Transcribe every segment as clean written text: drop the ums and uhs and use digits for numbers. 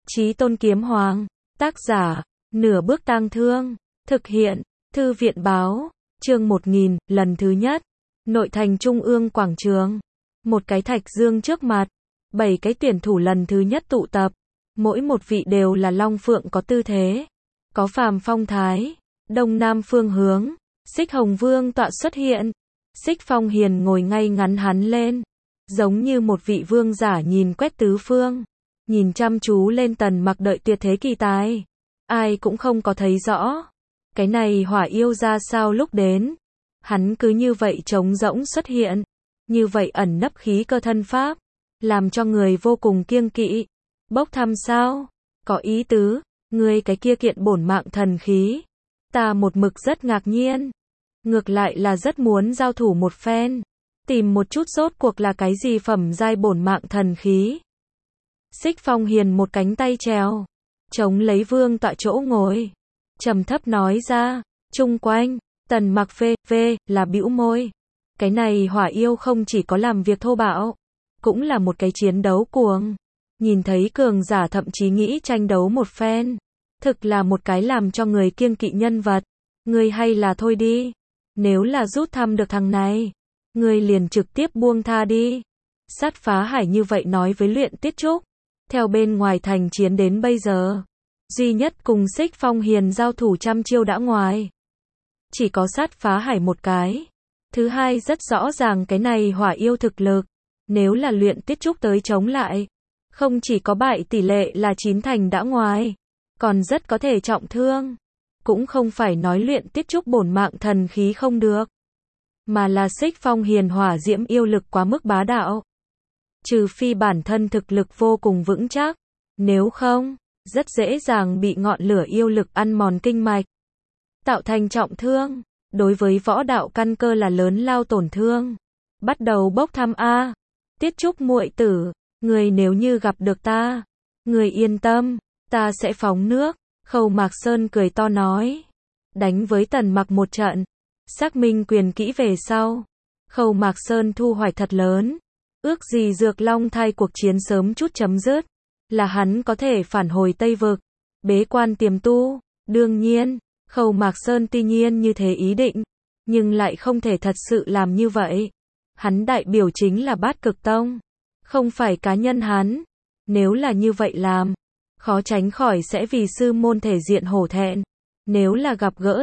Chí Tôn Kiếm Hoàng, tác giả, Nửa Bước Tang Thương, thực hiện, Thư viện Báo, chương 1000, lần thứ nhất, nội thành Trung ương quảng trường, một cái thạch dương trước mặt, 7 cái tuyển thủ lần thứ nhất tụ tập, mỗi một vị đều là long phượng có tư thế, có phàm phong thái, đông nam phương hướng, Xích Hồng Vương tọa xuất hiện, Xích Phong Hiền ngồi ngay ngắn hắn lên, giống như một vị vương giả nhìn quét tứ phương, nhìn chăm chú lên Tần Mặc đợi tuyệt thế kỳ tài, ai cũng không có thấy rõ, cái này hỏa yêu ra sao lúc đến, hắn cứ như vậy trống rỗng xuất hiện, như vậy ẩn nấp khí cơ thân pháp, làm cho người vô cùng kiêng kỵ, bốc thăm sao, có ý tứ, ngươi cái kia kiện bổn mạng thần khí, ta một mực rất ngạc nhiên, ngược lại là rất muốn giao thủ một phen, tìm một chút rốt cuộc là cái gì phẩm giai bổn mạng thần khí. Xích Phong Hiền một cánh tay trèo, chống lấy vương tọa chỗ ngồi, trầm thấp nói ra, chung quanh, Tần Mặc phê là bĩu môi, cái này hỏa yêu không chỉ có làm việc thô bạo, cũng là một cái chiến đấu cuồng, nhìn thấy cường giả thậm chí nghĩ tranh đấu một phen, thực là một cái làm cho người kiêng kỵ nhân vật, ngươi hay là thôi đi, nếu là rút thăm được thằng này, ngươi liền trực tiếp buông tha đi. Sát Phá Hải như vậy nói với Luyện Tiết Trúc, theo bên ngoài thành chiến đến bây giờ, duy nhất cùng Xích Phong Hiền giao thủ trăm chiêu đã ngoài, chỉ có Sát Phá Hải một cái. Thứ hai rất rõ ràng cái này hỏa yêu thực lực, nếu là Luyện Tiết Trúc tới chống lại, không chỉ có bại tỷ lệ là 9 thành đã ngoài, còn rất có thể trọng thương. Cũng không phải nói Luyện Tiết Trúc bổn mạng thần khí không được, mà là Xích Phong Hiền hỏa diễm yêu lực quá mức bá đạo. Trừ phi bản thân thực lực vô cùng vững chắc, nếu không, rất dễ dàng bị ngọn lửa yêu lực ăn mòn kinh mạch, tạo thành trọng thương, đối với võ đạo căn cơ là lớn lao tổn thương. Bắt đầu bốc thăm a. Tiết Trúc muội tử, người nếu như gặp được ta, người yên tâm, ta sẽ phóng nước. Khâu Mạc Sơn cười to nói, đánh với Tần Mặc một trận, xác minh quyền kỹ về sau, Khâu Mạc Sơn thu hoạch thật lớn, ước gì Dược Long thai cuộc chiến sớm chút chấm dứt, là hắn có thể phản hồi Tây Vực, bế quan tiềm tu. Đương nhiên, Khâu Mạc Sơn tuy nhiên như thế ý định, nhưng lại không thể thật sự làm như vậy. Hắn đại biểu chính là Bát Cực Tông, không phải cá nhân hắn. Nếu là như vậy làm, khó tránh khỏi sẽ vì sư môn thể diện hổ thẹn. Nếu là gặp gỡ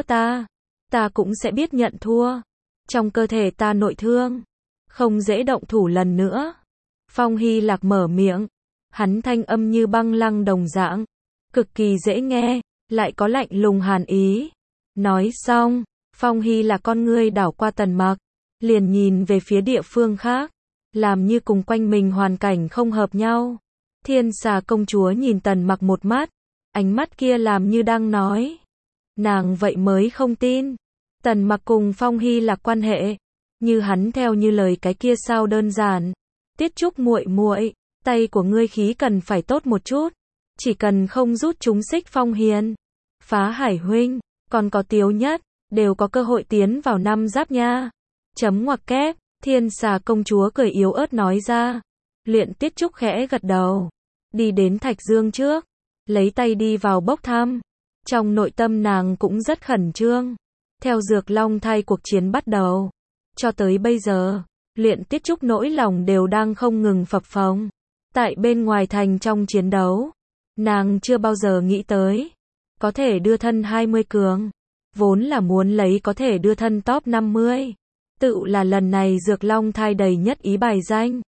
ta cũng sẽ biết nhận thua. Trong cơ thể ta nội thương, không dễ động thủ lần nữa. Phong Hy Lạc mở miệng, hắn thanh âm như băng lăng đồng dạng, cực kỳ dễ nghe, lại có lạnh lùng hàn ý. Nói xong, Phong Hy Lạc con ngươi đảo qua Tần Mặc, liền nhìn về phía địa phương khác, làm như cùng quanh mình hoàn cảnh không hợp nhau. Thiên Xà công chúa nhìn Tần Mặc một mắt, ánh mắt kia làm như đang nói, nàng vậy mới không tin. Tần Mặc cùng Phong Hy Lạc quan hệ, như hắn theo như lời cái kia sao đơn giản. Tiết Trúc muội muội, tay của ngươi khí cần phải tốt một chút, chỉ cần không rút chúng Xích Phong Hiền, Phá Hải huynh, còn có Tiếu Nhất, đều có cơ hội tiến vào năm giáp nha. Chấm ngoặc kép, Thiên Xà công chúa cười yếu ớt nói ra. Luyện Tiết Trúc khẽ gật đầu, đi đến Thạch Dương trước, lấy tay đi vào bốc thăm. Trong nội tâm nàng cũng rất khẩn trương. Theo Dược Long thai cuộc chiến bắt đầu, cho tới bây giờ, Luyện Tiết Trúc nỗi lòng đều đang không ngừng phập phồng. Tại bên ngoài thành trong chiến đấu, nàng chưa bao giờ nghĩ tới có thể đưa thân 20 cường, vốn là muốn lấy có thể đưa thân top 50. Tự là lần này Dược Long thai đầy nhất ý bài danh.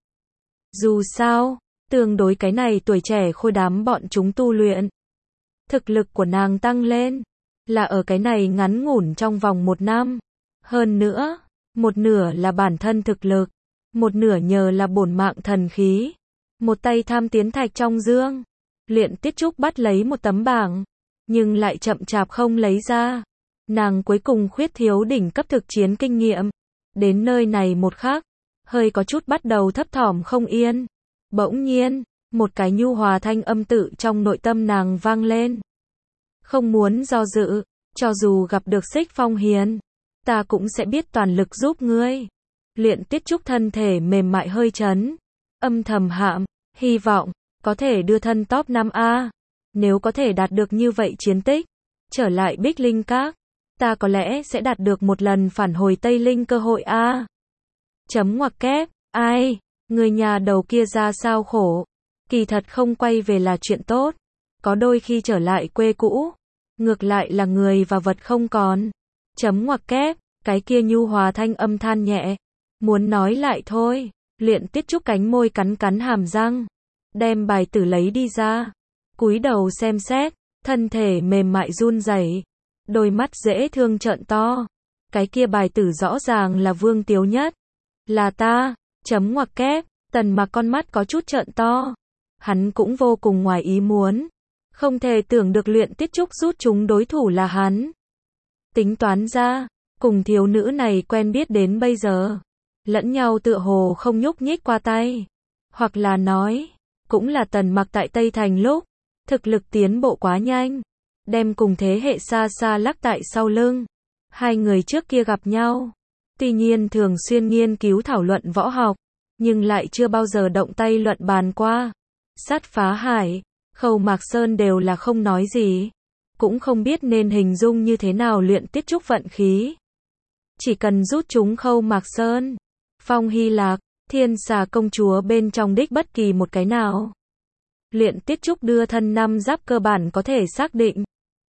Dù sao, tương đối cái này tuổi trẻ khôi đám bọn chúng tu luyện, thực lực của nàng tăng lên, là ở cái này ngắn ngủn trong vòng 1 năm. Hơn nữa, một nửa là bản thân thực lực, một nửa nhờ là bổn mạng thần khí. Một tay tham tiến thạch trong dương, Luyện Tiết Trúc bắt lấy một tấm bảng, nhưng lại chậm chạp không lấy ra. Nàng cuối cùng khuyết thiếu đỉnh cấp thực chiến kinh nghiệm. Đến nơi này một khắc, hơi có chút bắt đầu thấp thỏm không yên. Bỗng nhiên, một cái nhu hòa thanh âm tự trong nội tâm nàng vang lên. Không muốn do dự, cho dù gặp được Xích Phong Hiền, ta cũng sẽ biết toàn lực giúp ngươi. Luyện Tiết Trúc thân thể mềm mại hơi chấn, âm thầm hạm, hy vọng có thể đưa thân top 5A. Nếu có thể đạt được như vậy chiến tích, trở lại Bích Linh Các, ta có lẽ sẽ đạt được một lần phản hồi Tây Linh cơ hội a. Chấm ngoặc kép, ai, người nhà đầu kia ra sao khổ. Kỳ thật không quay về là chuyện tốt. Có đôi khi trở lại quê cũ, ngược lại là người và vật không còn. Chấm ngoặc kép, cái kia nhu hòa thanh âm than nhẹ. Muốn nói lại thôi, Luyện Tiết Trúc cánh môi cắn cắn hàm răng. Đem bài tử lấy đi ra. Cúi đầu xem xét, thân thể mềm mại run rẩy, đôi mắt dễ thương trợn to. Cái kia bài tử rõ ràng là Vương Tiếu Nhất. Là ta, chấm ngoặc kép, Tần Mặc con mắt có chút trợn to. Hắn cũng vô cùng ngoài ý muốn. Không thể tưởng được Luyện Tiết Trúc rút chúng đối thủ là hắn. Tính toán ra, cùng thiếu nữ này quen biết đến bây giờ, lẫn nhau tựa hồ không nhúc nhích qua tay. Hoặc là nói, cũng là Tần Mặc tại Tây Thành lúc, thực lực tiến bộ quá nhanh, đem cùng thế hệ xa xa lắc tại sau lưng. Hai người trước kia gặp nhau, tuy nhiên thường xuyên nghiên cứu thảo luận võ học, nhưng lại chưa bao giờ động tay luận bàn qua. Sát Phá Hải, Khâu Mạc Sơn đều là không nói gì, cũng không biết nên hình dung như thế nào Luyện Tiết Trúc vận khí. Chỉ cần rút chúng Khâu Mạc Sơn, Phong Hy Lạc, Thiên Xà công chúa bên trong đích bất kỳ một cái nào, Luyện Tiết Trúc đưa thân năm giáp cơ bản có thể xác định.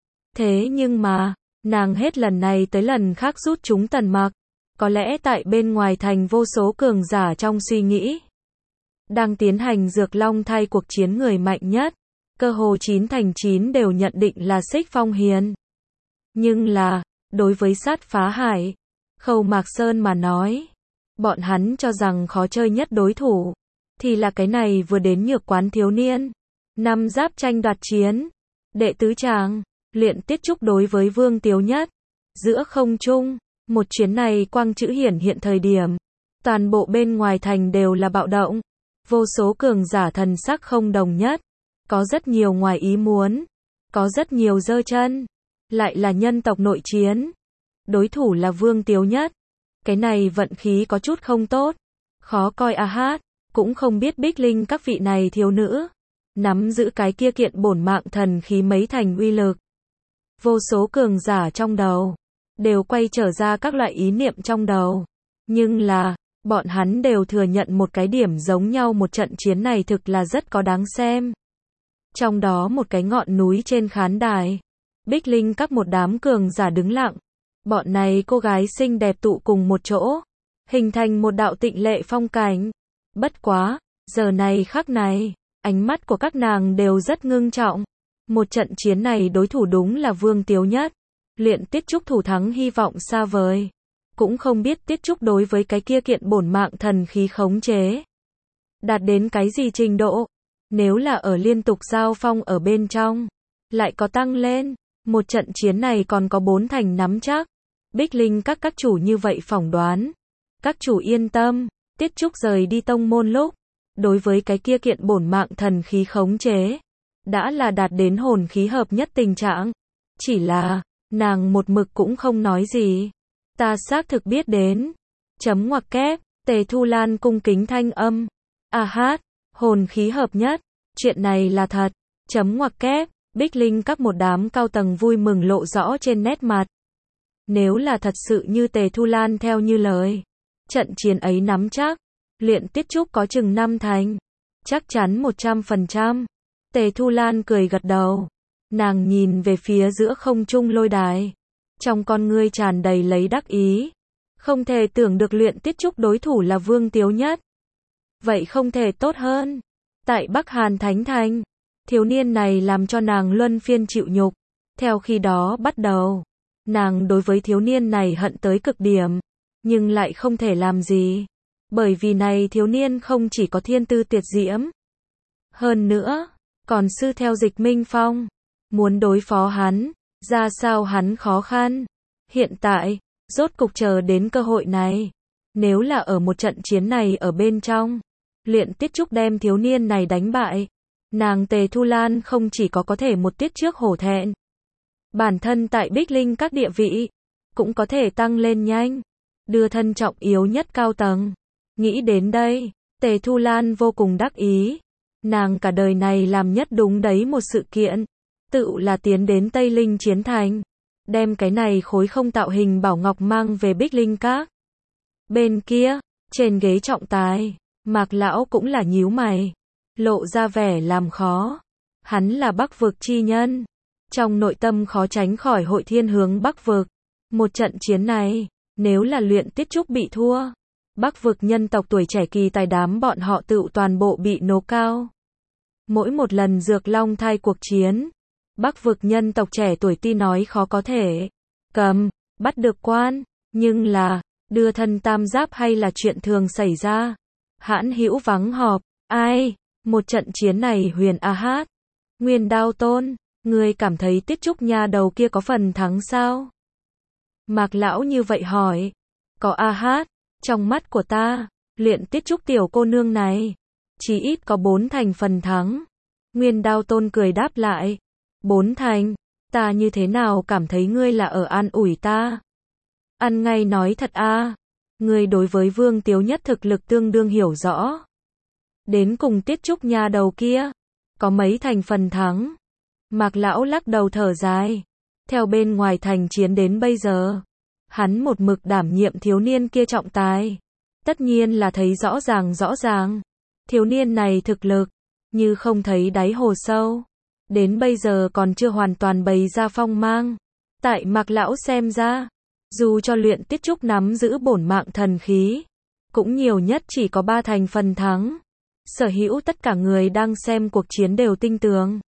Thế nhưng mà, nàng hết lần này tới lần khác rút chúng Tần Mặc, có lẽ tại bên ngoài thành vô số cường giả trong suy nghĩ đang tiến hành Dược Long thay cuộc chiến người mạnh nhất, cơ hồ 9 thành 9 đều nhận định là Xích Phong Hiền. Nhưng là, đối với Sát Phá Hải, Khâu Mạc Sơn mà nói, bọn hắn cho rằng khó chơi nhất đối thủ thì là cái này vừa đến nhược quán thiếu niên. Năm giáp tranh đoạt chiến, đệ tứ tràng, Luyện Tiết Trúc đối với Vương Tiếu Nhất. Giữa không trung, một chuyến này quang chữ hiển hiện thời điểm, toàn bộ bên ngoài thành đều là bạo động. Vô số cường giả thần sắc không đồng nhất, có rất nhiều ngoài ý muốn, có rất nhiều giơ chân, lại là nhân tộc nội chiến. Đối thủ là Vương Tiếu Nhất. Cái này vận khí có chút không tốt, khó coi a hát, cũng không biết Bích Linh các vị này thiếu nữ nắm giữ cái kia kiện bổn mạng thần khí mấy thành uy lực. Vô số cường giả trong đầu đều quay trở ra các loại ý niệm trong đầu, nhưng là bọn hắn đều thừa nhận một cái điểm giống nhau, một trận chiến này thực là rất có đáng xem. Trong đó một cái ngọn núi trên khán đài, Bích Linh các một đám cường giả đứng lặng. Bọn này cô gái xinh đẹp tụ cùng một chỗ, hình thành một đạo tịnh lệ phong cảnh. Bất quá, giờ này khắc này, ánh mắt của các nàng đều rất ngưng trọng. Một trận chiến này đối thủ đúng là Vương Tiếu Nhất. Luyện Tiết Trúc thủ thắng hy vọng xa vời. Cũng không biết Tiết Trúc đối với cái kia kiện bổn mạng thần khí khống chế đạt đến cái gì trình độ. Nếu là ở liên tục giao phong ở bên trong, lại có tăng lên, một trận chiến này còn có 4 thành nắm chắc. Bích Linh các chủ như vậy phỏng đoán. Các chủ yên tâm, Tiết Trúc rời đi tông môn lúc, đối với cái kia kiện bổn mạng thần khí khống chế, đã là đạt đến hồn khí hợp nhất tình trạng. Chỉ là, nàng một mực cũng không nói gì. Ta xác thực biết đến. Chấm ngoặc kép, Tề Thu Lan cung kính thanh âm. A hát, hồn khí hợp nhất, chuyện này là thật. Chấm ngoặc kép, Bích Linh các một đám cao tầng vui mừng lộ rõ trên nét mặt. Nếu là thật sự như Tề Thu Lan theo như lời, trận chiến ấy nắm chắc, Luyện Tiết Trúc có chừng 5 thành. Chắc chắn 100%. Tề Thu Lan cười gật đầu. Nàng nhìn về phía giữa không trung lôi đài. Trong con ngươi tràn đầy lấy đắc ý. Không thể tưởng được Luyện Tiết Trúc đối thủ là Vương Tiếu Nhất. Vậy không thể tốt hơn. Tại Bắc Hàn Thánh Thành, thiếu niên này làm cho nàng luân phiên chịu nhục. Theo khi đó bắt đầu, nàng đối với thiếu niên này hận tới cực điểm, nhưng lại không thể làm gì. Bởi vì này thiếu niên không chỉ có thiên tư tuyệt diễm, hơn nữa, còn sư theo Dịch Minh Phong. Muốn đối phó hắn, ra sao hắn khó khăn. Hiện tại, rốt cục chờ đến cơ hội này. Nếu là ở một trận chiến này ở bên trong, Luyện Tiết Trúc đem thiếu niên này đánh bại, nàng Tề Thu Lan không chỉ có thể một tiết trước hổ thẹn, bản thân tại Bích Linh các địa vị cũng có thể tăng lên nhanh, đưa thân trọng yếu nhất cao tầng. Nghĩ đến đây, Tề Thu Lan vô cùng đắc ý. Nàng cả đời này làm nhất đúng đấy một sự kiện, tự là tiến đến Tây Linh Chiến Thành, đem cái này khối không tạo hình bảo ngọc mang về Bích Linh Các. Bên kia, trên ghế trọng tài, Mạc lão cũng là nhíu mày, lộ ra vẻ làm khó. Hắn là Bắc vực chi nhân, trong nội tâm khó tránh khỏi hội thiên hướng Bắc vực. Một trận chiến này, nếu là Luyện Tiết Trúc bị thua, Bắc vực nhân tộc tuổi trẻ kỳ tài đám bọn họ tự toàn bộ bị nô cao. Mỗi một lần Dược Long thai cuộc chiến, Bắc vực nhân tộc trẻ tuổi ti nói khó có thể bắt được quan, nhưng là đưa thân tam giáp hay là chuyện thường xảy ra. Hãn hữu vắng họp, ai? Một trận chiến này Huyền A Hát, Nguyên Đao Tôn, ngươi cảm thấy Tiết Trúc nha đầu kia có phần thắng sao? Mạc lão như vậy hỏi. Có A Hát, trong mắt của ta, Luyện Tiết Trúc tiểu cô nương này, chỉ ít có 4 thành phần thắng. Nguyên Đao Tôn cười đáp lại. 4 thành, ta như thế nào cảm thấy ngươi là ở an ủi ta? Ăn ngay nói thật a, ngươi đối với Vương Tiếu Nhất thực lực tương đương hiểu rõ. Đến cùng Tiết Trúc nha đầu kia, có mấy thành phần thắng? Mạc lão lắc đầu thở dài. Theo bên ngoài thành chiến đến bây giờ, hắn một mực đảm nhiệm thiếu niên kia trọng tài. Tất nhiên là thấy rõ ràng. Thiếu niên này thực lực, như không thấy đáy hồ sâu. Đến bây giờ còn chưa hoàn toàn bày ra phong mang. Tại Mạc lão xem ra, dù cho Luyện Tiết Trúc nắm giữ bổn mạng thần khí, cũng nhiều nhất chỉ có 3 thành phần thắng. Sở hữu tất cả người đang xem cuộc chiến đều tin tưởng.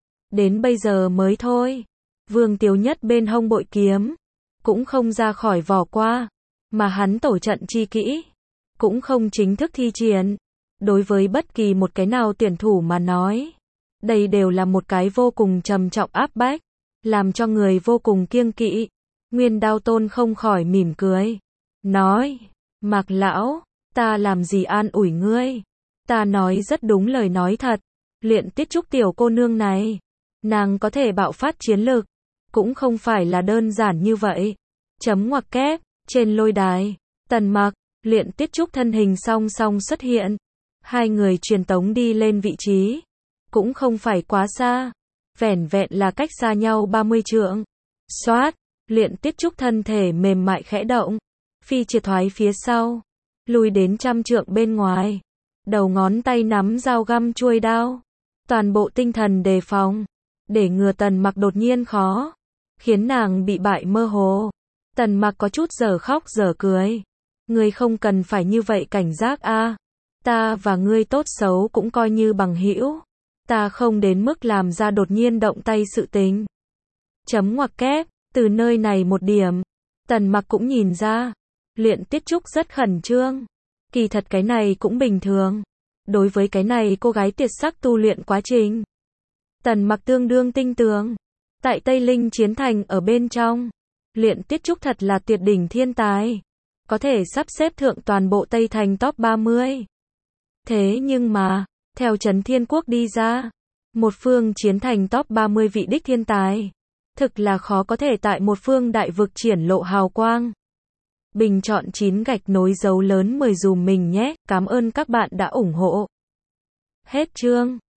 Đến bây giờ mới thôi, Vương Tiếu Nhất bên hông bội kiếm, cũng không ra khỏi vỏ qua, mà hắn tổ trận chi kỹ, cũng không chính thức thi triển. Đối với bất kỳ một cái nào tuyển thủ mà nói, đây đều là một cái vô cùng trầm trọng áp bách, làm cho người vô cùng kiêng kỵ. Nguyên Đao Tôn không khỏi mỉm cười, nói, Mạc lão, ta làm gì an ủi ngươi? Ta nói rất đúng lời nói thật. Luyện Tiết Trúc tiểu cô nương này, nàng có thể bạo phát chiến lực, cũng không phải là đơn giản như vậy. Chấm ngoặc kép, trên lôi đài, Tần Mặc, Luyện Tiết Trúc thân hình song song xuất hiện. Hai người truyền tống đi lên vị trí, cũng không phải quá xa, vẻn vẹn là cách xa nhau 30 trượng. Xoát, Luyện Tiết Trúc thân thể mềm mại khẽ động, phi triệt thoái phía sau, lùi đến 100 trượng bên ngoài. Đầu ngón tay nắm dao găm chuôi đao, toàn bộ tinh thần đề phòng, để ngừa Tần Mặc đột nhiên khó, khiến nàng bị bại mơ hồ. Tần Mặc có chút dở khóc dở cười. Ngươi không cần phải như vậy cảnh giác a. Ta và ngươi tốt xấu cũng coi như bằng hữu. Ta không đến mức làm ra đột nhiên động tay sự tình. Chấm ngoặc kép, từ nơi này một điểm, Tần Mặc cũng nhìn ra, Luyện Tiết Trúc rất khẩn trương. Kỳ thật cái này cũng bình thường. Đối với cái này cô gái tuyệt sắc tu luyện quá trình, Tần Mặc tương đương tinh tường. Tại Tây Linh Chiến Thành ở bên trong, Luyện Tiết Trúc thật là tuyệt đỉnh thiên tài, có thể sắp xếp thượng toàn bộ Tây Thành top 30. Thế nhưng mà, theo Trấn Thiên Quốc đi ra, một phương chiến thành top 30 vị đích thiên tài, thực là khó có thể tại một phương đại vực triển lộ hào quang. Bình chọn 9 gạch nối dấu lớn 10 dùm mình nhé, cảm ơn các bạn đã ủng hộ. Hết chương.